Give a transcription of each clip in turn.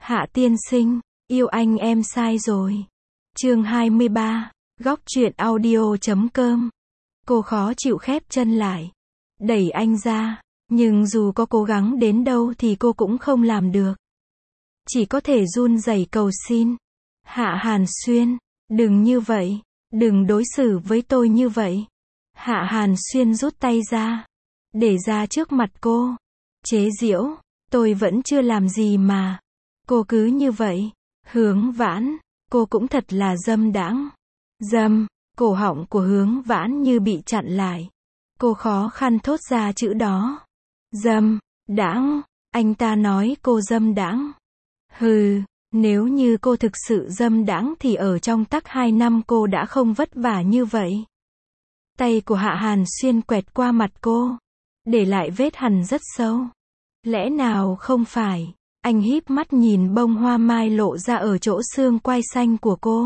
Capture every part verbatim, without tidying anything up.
Hạ tiên sinh, yêu anh em sai rồi. Chương hai mươi ba, góc truyện audio chấm com. Cô khó chịu khép chân lại, đẩy anh ra, nhưng dù có cố gắng đến đâu thì cô cũng không làm được. Chỉ có thể run rẩy cầu xin. Hạ Hàn Xuyên, đừng như vậy, đừng đối xử với tôi như vậy. Hạ Hàn Xuyên rút tay ra, để ra trước mặt cô, chế giễu, tôi vẫn chưa làm gì mà. Cô cứ như vậy, Hướng Vãn, cô cũng thật là dâm đãng. Dâm, cổ họng của Hướng Vãn như bị chặn lại. Cô khó khăn thốt ra chữ đó. Dâm, đãng, anh ta nói cô dâm đãng. Hừ, nếu như cô thực sự dâm đãng thì ở trong tắc hai năm cô đã không vất vả như vậy. Tay của Hạ Hàn Xuyên quẹt qua mặt cô, để lại vết hằn rất sâu. Lẽ nào không phải? Anh híp mắt nhìn bông hoa mai lộ ra ở chỗ xương quai xanh của cô.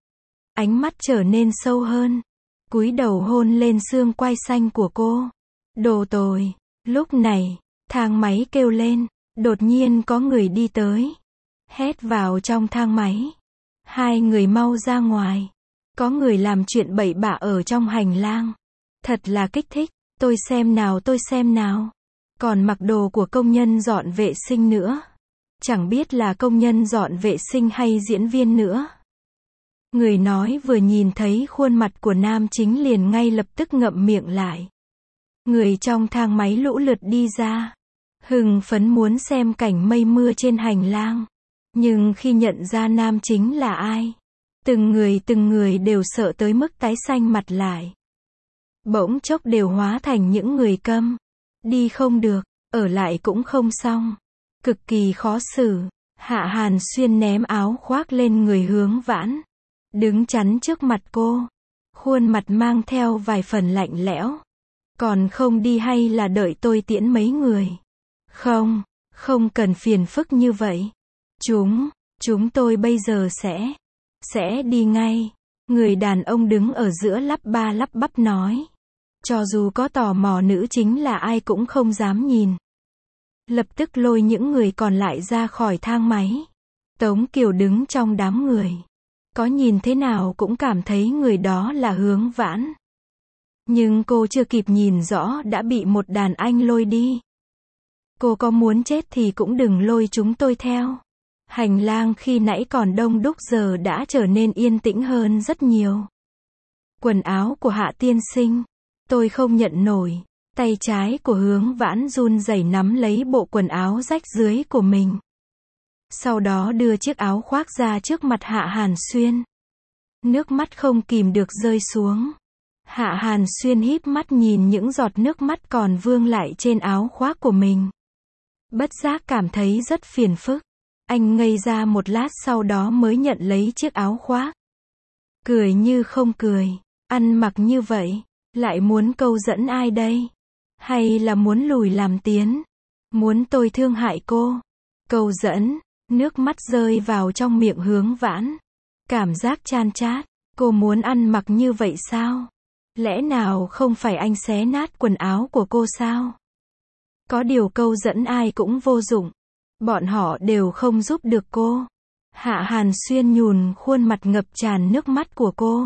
Ánh mắt trở nên sâu hơn, cúi đầu hôn lên xương quai xanh của cô. Đồ tồi. Lúc này, thang máy kêu lên, đột nhiên có người đi tới. Hét vào trong thang máy. Hai người mau ra ngoài. Có người làm chuyện bậy bạ ở trong hành lang. Thật là kích thích, tôi xem nào tôi xem nào. Còn mặc đồ của công nhân dọn vệ sinh nữa. Chẳng biết là công nhân dọn vệ sinh hay diễn viên nữa. Người nói vừa nhìn thấy khuôn mặt của nam chính liền ngay lập tức ngậm miệng lại. Người trong thang máy lũ lượt đi ra, hưng phấn muốn xem cảnh mây mưa trên hành lang. Nhưng khi nhận ra nam chính là ai, từng người từng người đều sợ tới mức tái xanh mặt lại. Bỗng chốc đều hóa thành những người câm. Đi không được, ở lại cũng không xong. Cực kỳ khó xử. Hạ Hàn Xuyên ném áo khoác lên người Hướng Vãn, đứng chắn trước mặt cô. Khuôn mặt mang theo vài phần lạnh lẽo. Còn không đi hay là đợi tôi tiễn mấy người? Không, không cần phiền phức như vậy. Chúng, chúng tôi bây giờ sẽ, sẽ đi ngay. Người đàn ông đứng ở giữa lắp ba lắp bắp nói. Cho dù có tò mò nữ chính là ai cũng không dám nhìn. Lập tức lôi những người còn lại ra khỏi thang máy. Tống Kiều đứng trong đám người. Có nhìn thế nào cũng cảm thấy người đó là Hướng Vãn. Nhưng cô chưa kịp nhìn rõ đã bị một đàn anh lôi đi. Cô có muốn chết thì cũng đừng lôi chúng tôi theo. Hành lang khi nãy còn đông đúc giờ đã trở nên yên tĩnh hơn rất nhiều. Quần áo của Hạ tiên sinh, tôi không nhận nổi. Tay trái của Hướng Vãn run rẩy nắm lấy bộ quần áo rách rưới của mình. Sau đó đưa chiếc áo khoác ra trước mặt Hạ Hàn Xuyên. Nước mắt không kìm được rơi xuống. Hạ Hàn Xuyên híp mắt nhìn những giọt nước mắt còn vương lại trên áo khoác của mình. Bất giác cảm thấy rất phiền phức. Anh ngây ra một lát sau đó mới nhận lấy chiếc áo khoác. Cười như không cười. Ăn mặc như vậy, lại muốn câu dẫn ai đây? Hay là muốn lùi làm tiến? Muốn tôi thương hại cô? Câu dẫn, nước mắt rơi vào trong miệng Hướng Vãn. Cảm giác chan chát, cô muốn ăn mặc như vậy sao? Lẽ nào không phải anh xé nát quần áo của cô sao? Có điều câu dẫn ai cũng vô dụng. Bọn họ đều không giúp được cô. Hạ Hàn Xuyên nhùn khuôn mặt ngập tràn nước mắt của cô.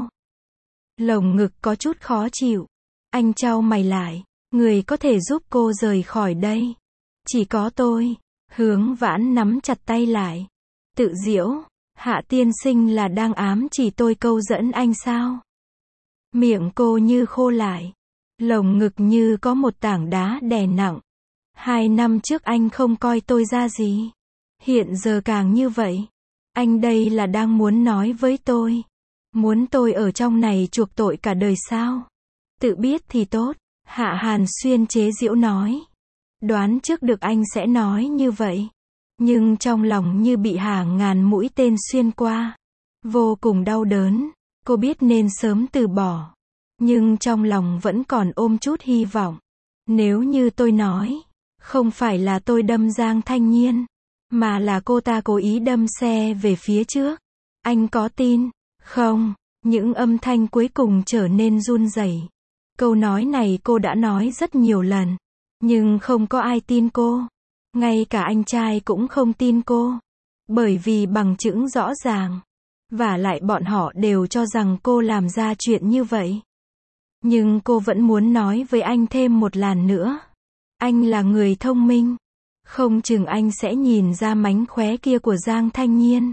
Lồng ngực có chút khó chịu. Anh chau mày lại. Người có thể giúp cô rời khỏi đây. Chỉ có tôi. Hướng Vãn nắm chặt tay lại. Tự giễu. Hạ tiên sinh là đang ám chỉ tôi câu dẫn anh sao? Miệng cô như khô lại. Lồng ngực như có một tảng đá đè nặng. Hai năm trước anh không coi tôi ra gì. Hiện giờ càng như vậy. Anh đây là đang muốn nói với tôi. Muốn tôi ở trong này chuộc tội cả đời sao? Tự biết thì tốt. Hạ Hàn Xuyên chế giễu nói. Đoán trước được anh sẽ nói như vậy. Nhưng trong lòng như bị hàng ngàn mũi tên xuyên qua. Vô cùng đau đớn. Cô biết nên sớm từ bỏ. Nhưng trong lòng vẫn còn ôm chút hy vọng. Nếu như tôi nói, không phải là tôi đâm Giang Thanh Nhiên, mà là cô ta cố ý đâm xe về phía trước. Anh có tin không? Những âm thanh cuối cùng trở nên run rẩy. Câu nói này cô đã nói rất nhiều lần. Nhưng không có ai tin cô. Ngay cả anh trai cũng không tin cô. Bởi vì bằng chứng rõ ràng. Vả lại bọn họ đều cho rằng cô làm ra chuyện như vậy. Nhưng cô vẫn muốn nói với anh thêm một lần nữa. Anh là người thông minh. Không chừng anh sẽ nhìn ra mánh khóe kia của Giang Thanh Nhiên.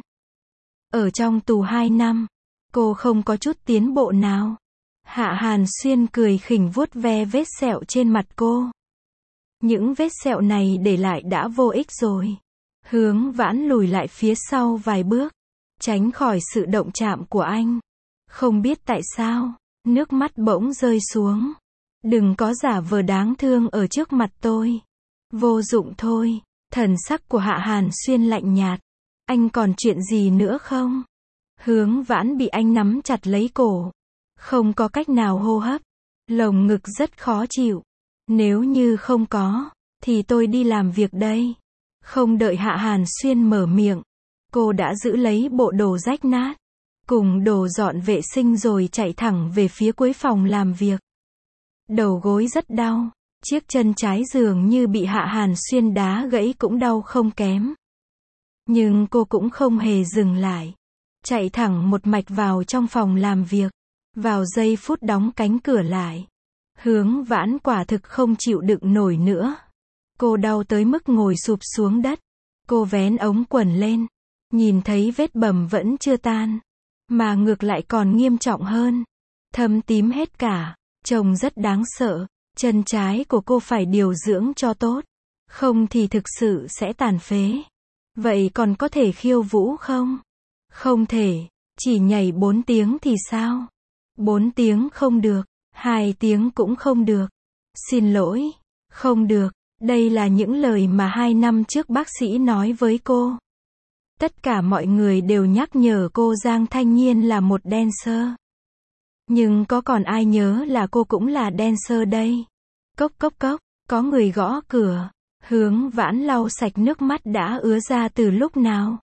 Ở trong tù hai năm, cô không có chút tiến bộ nào. Hạ Hàn Xuyên cười khỉnh vuốt ve vết sẹo trên mặt cô. Những vết sẹo này để lại đã vô ích rồi. Hướng Vãn lùi lại phía sau vài bước, tránh khỏi sự động chạm của anh. Không biết tại sao, nước mắt bỗng rơi xuống. Đừng có giả vờ đáng thương ở trước mặt tôi. Vô dụng thôi. Thần sắc của Hạ Hàn Xuyên lạnh nhạt. Anh còn chuyện gì nữa không? Hướng Vãn bị anh nắm chặt lấy cổ. Không có cách nào hô hấp. Lồng ngực rất khó chịu. Nếu như không có, thì tôi đi làm việc đây. Không đợi Hạ Hàn Xuyên mở miệng, cô đã giữ lấy bộ đồ rách nát, cùng đồ dọn vệ sinh rồi chạy thẳng về phía cuối phòng làm việc. Đầu gối rất đau, chiếc chân trái dường như bị Hạ Hàn Xuyên đá gãy cũng đau không kém. Nhưng cô cũng không hề dừng lại. Chạy thẳng một mạch vào trong phòng làm việc. Vào giây phút đóng cánh cửa lại. Hướng Vãn quả thực không chịu đựng nổi nữa. Cô đau tới mức ngồi sụp xuống đất. Cô vén ống quần lên. Nhìn thấy vết bầm vẫn chưa tan. Mà ngược lại còn nghiêm trọng hơn. Thâm tím hết cả. Trông rất đáng sợ. Chân trái của cô phải điều dưỡng cho tốt. Không thì thực sự sẽ tàn phế. Vậy còn có thể khiêu vũ không? Không thể. Chỉ nhảy bốn tiếng thì sao? Bốn tiếng không được. Hai tiếng cũng không được. Xin lỗi. Không được. Đây là những lời mà hai năm trước bác sĩ nói với cô. Tất cả mọi người đều nhắc nhở cô Giang Thanh Nhiên là một dancer. Nhưng có còn ai nhớ là cô cũng là dancer đây? Cốc cốc cốc, có người gõ cửa. Hướng Vãn lau sạch nước mắt đã ứa ra từ lúc nào.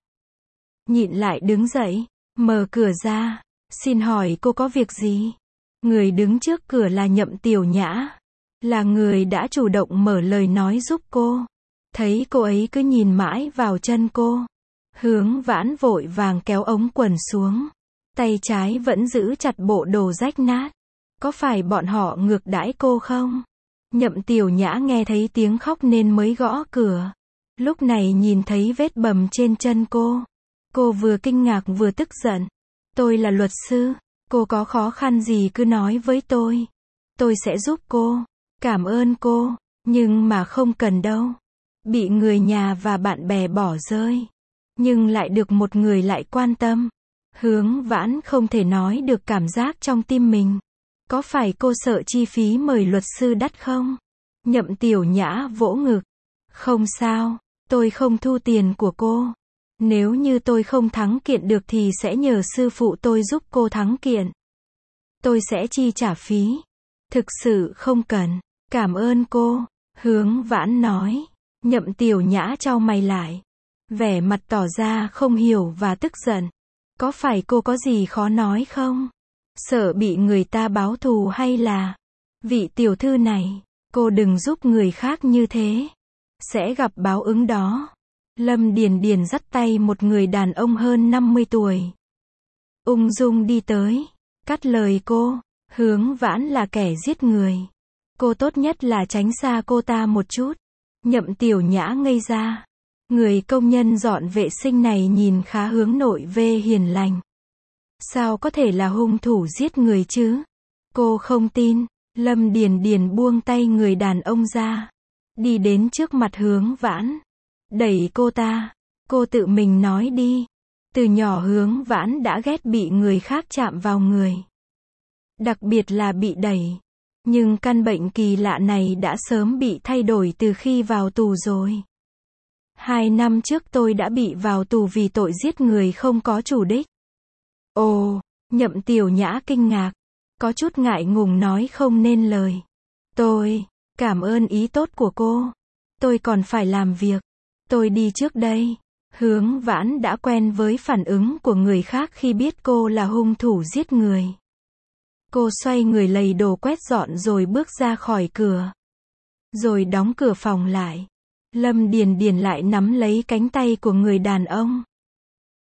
Nhịn lại đứng dậy, mở cửa ra. Xin hỏi cô có việc gì? Người đứng trước cửa là Nhậm Tiểu Nhã. Là người đã chủ động mở lời nói giúp cô. Thấy cô ấy cứ nhìn mãi vào chân cô. Hướng Vãn vội vàng kéo ống quần xuống. Tay trái vẫn giữ chặt bộ đồ rách nát. Có phải bọn họ ngược đãi cô không? Nhậm Tiểu Nhã nghe thấy tiếng khóc nên mới gõ cửa. Lúc này nhìn thấy vết bầm trên chân cô. Cô vừa kinh ngạc vừa tức giận. Tôi là luật sư. Cô có khó khăn gì cứ nói với tôi. Tôi sẽ giúp cô. Cảm ơn cô. Nhưng mà không cần đâu. Bị người nhà và bạn bè bỏ rơi. Nhưng lại được một người lại quan tâm. Hướng Vãn không thể nói được cảm giác trong tim mình. Có phải cô sợ chi phí mời luật sư đắt không? Nhậm Tiểu Nhã vỗ ngực. Không sao, tôi không thu tiền của cô. Nếu như tôi không thắng kiện được thì sẽ nhờ sư phụ tôi giúp cô thắng kiện. Tôi sẽ chi trả phí. Thực sự không cần. Cảm ơn cô. Hướng Vãn nói. Nhậm Tiểu Nhã chau mày lại. Vẻ mặt tỏ ra không hiểu và tức giận. Có phải cô có gì khó nói không? Sợ bị người ta báo thù hay là... Vị tiểu thư này, cô đừng giúp người khác như thế. Sẽ gặp báo ứng đó. Lâm Điền Điền dắt tay một người đàn ông hơn năm mươi tuổi. Ung dung đi tới. Cắt lời cô. Hướng Vãn là kẻ giết người. Cô tốt nhất là tránh xa cô ta một chút. Nhậm Tiểu Nhã ngây ra. Người công nhân dọn vệ sinh này nhìn khá hướng nội về hiền lành. Sao có thể là hung thủ giết người chứ? Cô không tin. Lâm Điền Điền buông tay người đàn ông ra. Đi đến trước mặt Hướng Vãn. Đẩy cô ta. Cô tự mình nói đi. Từ nhỏ Hướng Vãn đã ghét bị người khác chạm vào người. Đặc biệt là bị đẩy. Nhưng căn bệnh kỳ lạ này đã sớm bị thay đổi từ khi vào tù rồi. Hai năm trước tôi đã bị vào tù vì tội giết người không có chủ đích. Ồ, Nhậm Tiểu Nhã kinh ngạc. Có chút ngại ngùng nói không nên lời. Tôi, cảm ơn ý tốt của cô. Tôi còn phải làm việc. Tôi đi trước đây. Hướng Vãn đã quen với phản ứng của người khác khi biết cô là hung thủ giết người. Cô xoay người lầy đồ quét dọn rồi bước ra khỏi cửa. Rồi đóng cửa phòng lại. Lâm Điền Điền lại nắm lấy cánh tay của người đàn ông.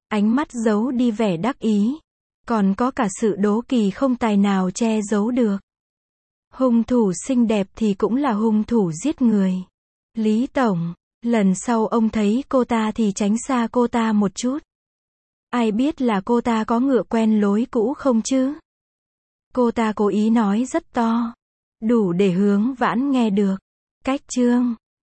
Ánh mắt giấu đi vẻ đắc ý. Còn có cả sự đố kỵ không tài nào che giấu được. Hung thủ xinh đẹp thì cũng là hung thủ giết người. Lý Tổng, lần sau ông thấy cô ta thì tránh xa cô ta một chút. Ai biết là cô ta có ngựa quen lối cũ không chứ? Cô ta cố ý nói rất to. Đủ để Hướng Vãn nghe được. Cách chương